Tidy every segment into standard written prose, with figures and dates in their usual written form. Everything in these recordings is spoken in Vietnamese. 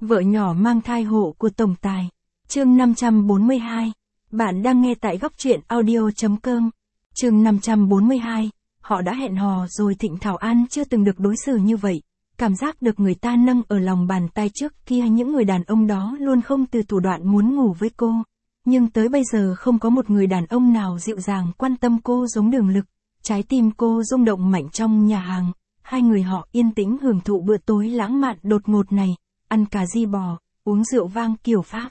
Vợ nhỏ mang thai hộ của tổng tài. Chương 542. Bạn đang nghe tại góc truyện audio.com. Chương 542. Họ đã hẹn hò rồi. Thịnh Thảo An chưa từng được đối xử như vậy. Cảm giác được người ta nâng ở lòng bàn tay. Trước kia những người đàn ông đó luôn không từ thủ đoạn muốn ngủ với cô. Nhưng tới bây giờ không có một người đàn ông nào dịu dàng quan tâm cô giống Đường Lực. Trái tim cô rung động mạnh trong nhà hàng. Hai người họ yên tĩnh hưởng thụ bữa tối lãng mạn đột ngột này. Ăn cà ri bò, uống rượu vang kiểu Pháp.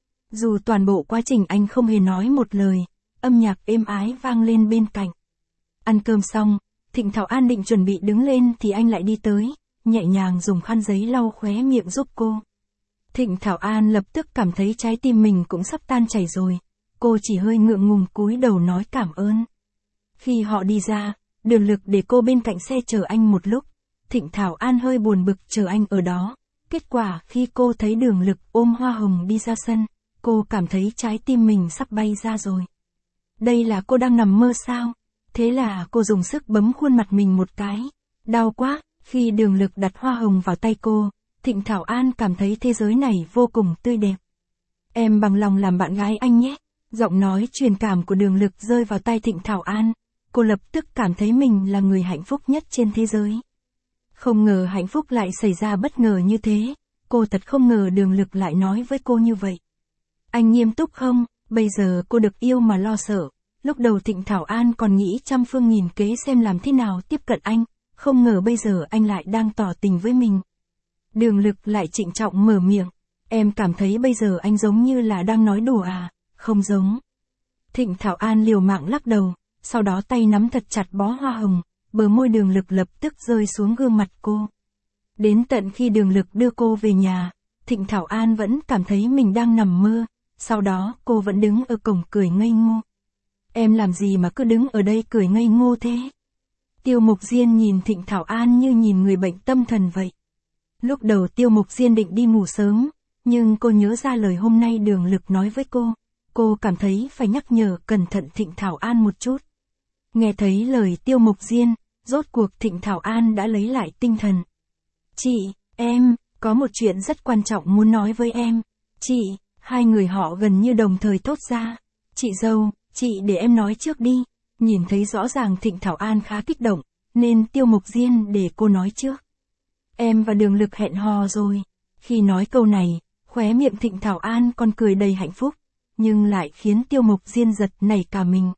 Dù toàn bộ quá trình anh không hề nói một lời, âm nhạc êm ái vang lên bên cạnh. Ăn cơm xong, Thịnh Thảo An định chuẩn bị đứng lên thì anh lại đi tới, nhẹ nhàng dùng khăn giấy lau khóe miệng giúp cô. Thịnh Thảo An lập tức cảm thấy trái tim mình cũng sắp tan chảy rồi. Cô chỉ hơi ngượng ngùng cúi đầu nói cảm ơn. Khi họ đi ra, Đường Lực để cô bên cạnh xe chờ anh một lúc. Thịnh Thảo An hơi buồn bực chờ anh ở đó. Kết quả khi cô thấy Đường Lực ôm hoa hồng đi ra sân, cô cảm thấy trái tim mình sắp bay ra rồi. Đây là cô đang nằm mơ sao? Thế là cô dùng sức bấm khuôn mặt mình một cái. Đau quá. Khi Đường Lực đặt hoa hồng vào tay cô, Thịnh Thảo An cảm thấy thế giới này vô cùng tươi đẹp. Em bằng lòng làm bạn gái anh nhé. Giọng nói truyền cảm của Đường Lực rơi vào tai Thịnh Thảo An. Cô lập tức cảm thấy mình là người hạnh phúc nhất trên thế giới. Không ngờ hạnh phúc lại xảy ra bất ngờ như thế. Cô thật không ngờ Đường Lực lại nói với cô như vậy. Anh nghiêm túc không? Bây giờ cô được yêu mà lo sợ. Lúc đầu Thịnh Thảo An còn nghĩ trăm phương nghìn kế xem làm thế nào tiếp cận anh. Không ngờ bây giờ anh lại đang tỏ tình với mình. Đường Lực lại trịnh trọng mở miệng. Em cảm thấy bây giờ anh giống như là đang nói đùa à? Không giống. Thịnh Thảo An liều mạng lắc đầu. Sau đó tay nắm thật chặt bó hoa hồng. Bờ môi Đường Lực lập tức rơi xuống gương mặt cô. Đến tận khi Đường Lực đưa cô về nhà, Thịnh Thảo An vẫn cảm thấy mình đang nằm mơ. Sau đó cô vẫn đứng ở cổng cười ngây ngô. Em làm gì mà cứ đứng ở đây cười ngây ngô thế? Tiêu Mục Diên nhìn Thịnh Thảo An như nhìn người bệnh tâm thần vậy. Lúc đầu Tiêu Mục Diên định đi ngủ sớm, nhưng cô nhớ ra lời hôm nay Đường Lực nói với cô. Cô cảm thấy phải nhắc nhở cẩn thận Thịnh Thảo An một chút. Nghe thấy lời Tiêu Mục Diên, rốt cuộc Thịnh Thảo An đã lấy lại tinh thần. Chị, em, có một chuyện rất quan trọng muốn nói với em. Chị, hai người họ gần như đồng thời thốt ra. Chị dâu, chị để em nói trước đi. Nhìn thấy rõ ràng Thịnh Thảo An khá kích động, nên Tiêu Mục Diên để cô nói trước. Em và Đường Lực hẹn hò rồi. Khi nói câu này, khóe miệng Thịnh Thảo An còn cười đầy hạnh phúc, nhưng lại khiến Tiêu Mục Diên giật nảy cả mình.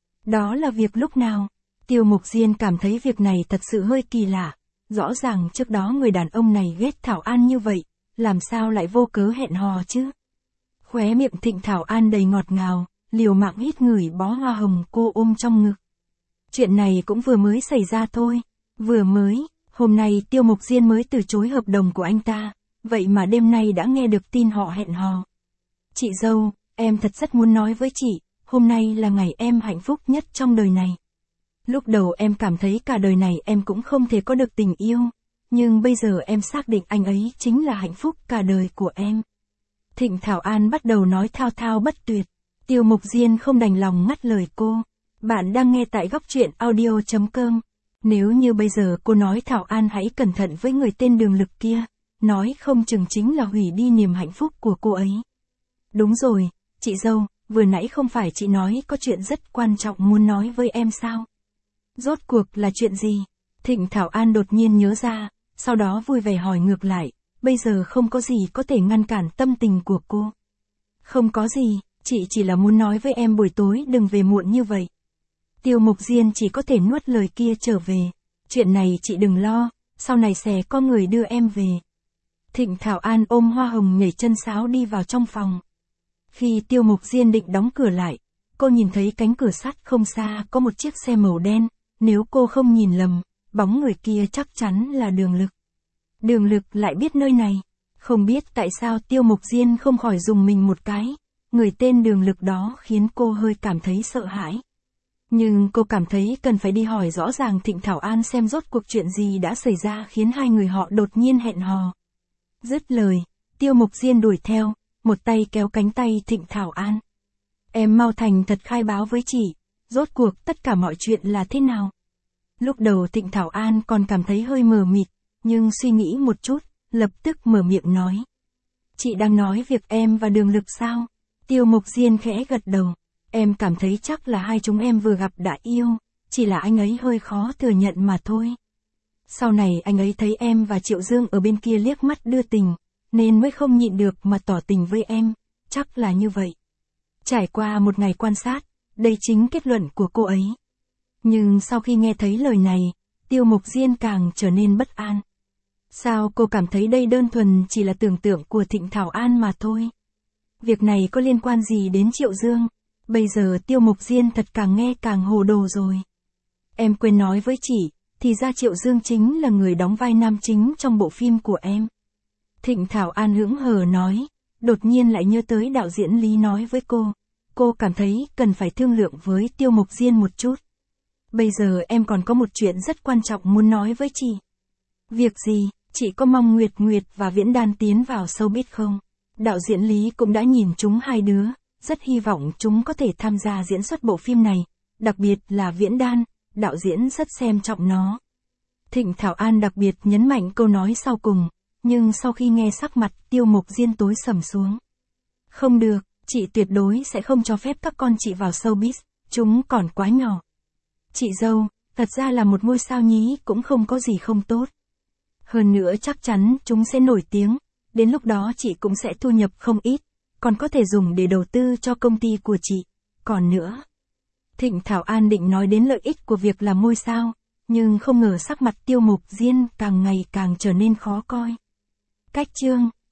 Đó là việc lúc nào? Tiêu Mục Diên cảm thấy việc này thật sự hơi kỳ lạ. Rõ ràng trước đó người đàn ông này ghét Thảo An như vậy, làm sao lại vô cớ hẹn hò chứ? Khóe miệng Thịnh Thảo An đầy ngọt ngào, liều mạng hít ngửi bó hoa hồng cô ôm trong ngực. Chuyện này cũng vừa mới xảy ra thôi. Vừa mới, hôm nay Tiêu Mục Diên mới từ chối hợp đồng của anh ta, vậy mà đêm nay đã nghe được tin họ hẹn hò. Chị dâu, em thật rất muốn nói với chị, hôm nay là ngày em hạnh phúc nhất trong đời này. Lúc đầu em cảm thấy cả đời này em cũng không thể có được tình yêu, nhưng bây giờ em xác định anh ấy chính là hạnh phúc cả đời của em. Thịnh Thảo An bắt đầu nói thao thao bất tuyệt. Tiêu Mục Diên không đành lòng ngắt lời cô. Bạn đang nghe tại góc truyện audio.com. Nếu như bây giờ cô nói Thảo An hãy cẩn thận với người tên Đường Lực kia, nói không chừng chính là hủy đi niềm hạnh phúc của cô ấy. Đúng rồi, chị dâu, vừa nãy không phải chị nói có chuyện rất quan trọng muốn nói với em sao? Rốt cuộc là chuyện gì? Thịnh Thảo An đột nhiên nhớ ra, sau đó vui vẻ hỏi ngược lại, bây giờ không có gì có thể ngăn cản tâm tình của cô. Không có gì, chị chỉ là muốn nói với em buổi tối đừng về muộn như vậy. Tiêu Mục Diên chỉ có thể nuốt lời kia trở về. Chuyện này chị đừng lo, sau này sẽ có người đưa em về. Thịnh Thảo An ôm hoa hồng nhảy chân sáo đi vào trong phòng. Khi Tiêu Mục Diên định đóng cửa lại, cô nhìn thấy cánh cửa sắt không xa có một chiếc xe màu đen. Nếu cô không nhìn lầm, bóng người kia chắc chắn là Đường Lực. Đường Lực lại biết nơi này. Không biết tại sao Tiêu Mục Diên không khỏi dùng mình một cái. Người tên Đường Lực đó khiến cô hơi cảm thấy sợ hãi. Nhưng cô cảm thấy cần phải đi hỏi rõ ràng Thịnh Thảo An xem rốt cuộc chuyện gì đã xảy ra khiến hai người họ đột nhiên hẹn hò. Dứt lời, Tiêu Mục Diên đuổi theo, một tay kéo cánh tay Thịnh Thảo An. Em mau thành thật khai báo với chị, rốt cuộc tất cả mọi chuyện là thế nào? Lúc đầu Thịnh Thảo An còn cảm thấy hơi mờ mịt, nhưng suy nghĩ một chút, lập tức mở miệng nói. Chị đang nói việc em và Đường Lực sao? Tiêu Mục Diên khẽ gật đầu. Em cảm thấy chắc là hai chúng em vừa gặp đã yêu, chỉ là anh ấy hơi khó thừa nhận mà thôi. Sau này anh ấy thấy em và Triệu Dương ở bên kia liếc mắt đưa tình, nên mới không nhịn được mà tỏ tình với em, chắc là như vậy. Trải qua một ngày quan sát, đây chính kết luận của cô ấy. Nhưng sau khi nghe thấy lời này, Tiêu Mục Diên càng trở nên bất an. Sao cô cảm thấy đây đơn thuần chỉ là tưởng tượng của Thịnh Thảo An mà thôi? Việc này có liên quan gì đến Triệu Dương? Bây giờ Tiêu Mục Diên thật càng nghe càng hồ đồ rồi. Em quên nói với chị, thì ra Triệu Dương chính là người đóng vai nam chính trong bộ phim của em. Thịnh Thảo An hững hờ nói, đột nhiên lại nhớ tới đạo diễn Lý nói với cô cảm thấy cần phải thương lượng với Tiêu Mục Diên một chút. Bây giờ em còn có một chuyện rất quan trọng muốn nói với chị. Việc gì? Chị có mong Nguyệt Nguyệt và Viễn Đan tiến vào showbiz không? Đạo diễn Lý cũng đã nhìn chúng hai đứa, rất hy vọng chúng có thể tham gia diễn xuất bộ phim này, đặc biệt là Viễn Đan, đạo diễn rất xem trọng nó. Thịnh Thảo An đặc biệt nhấn mạnh câu nói sau cùng, nhưng sau khi nghe sắc mặt Tiêu Mục Diên tối sầm xuống. Không được, chị tuyệt đối sẽ không cho phép các con chị vào showbiz, chúng còn quá nhỏ. Chị dâu, thật ra là một ngôi sao nhí cũng không có gì không tốt. Hơn nữa chắc chắn chúng sẽ nổi tiếng, đến lúc đó chị cũng sẽ thu nhập không ít, còn có thể dùng để đầu tư cho công ty của chị. Còn nữa, Thịnh Thảo An định nói đến lợi ích của việc làm ngôi sao, nhưng không ngờ sắc mặt Tiêu Mục Diên càng ngày càng trở nên khó coi. Cách chương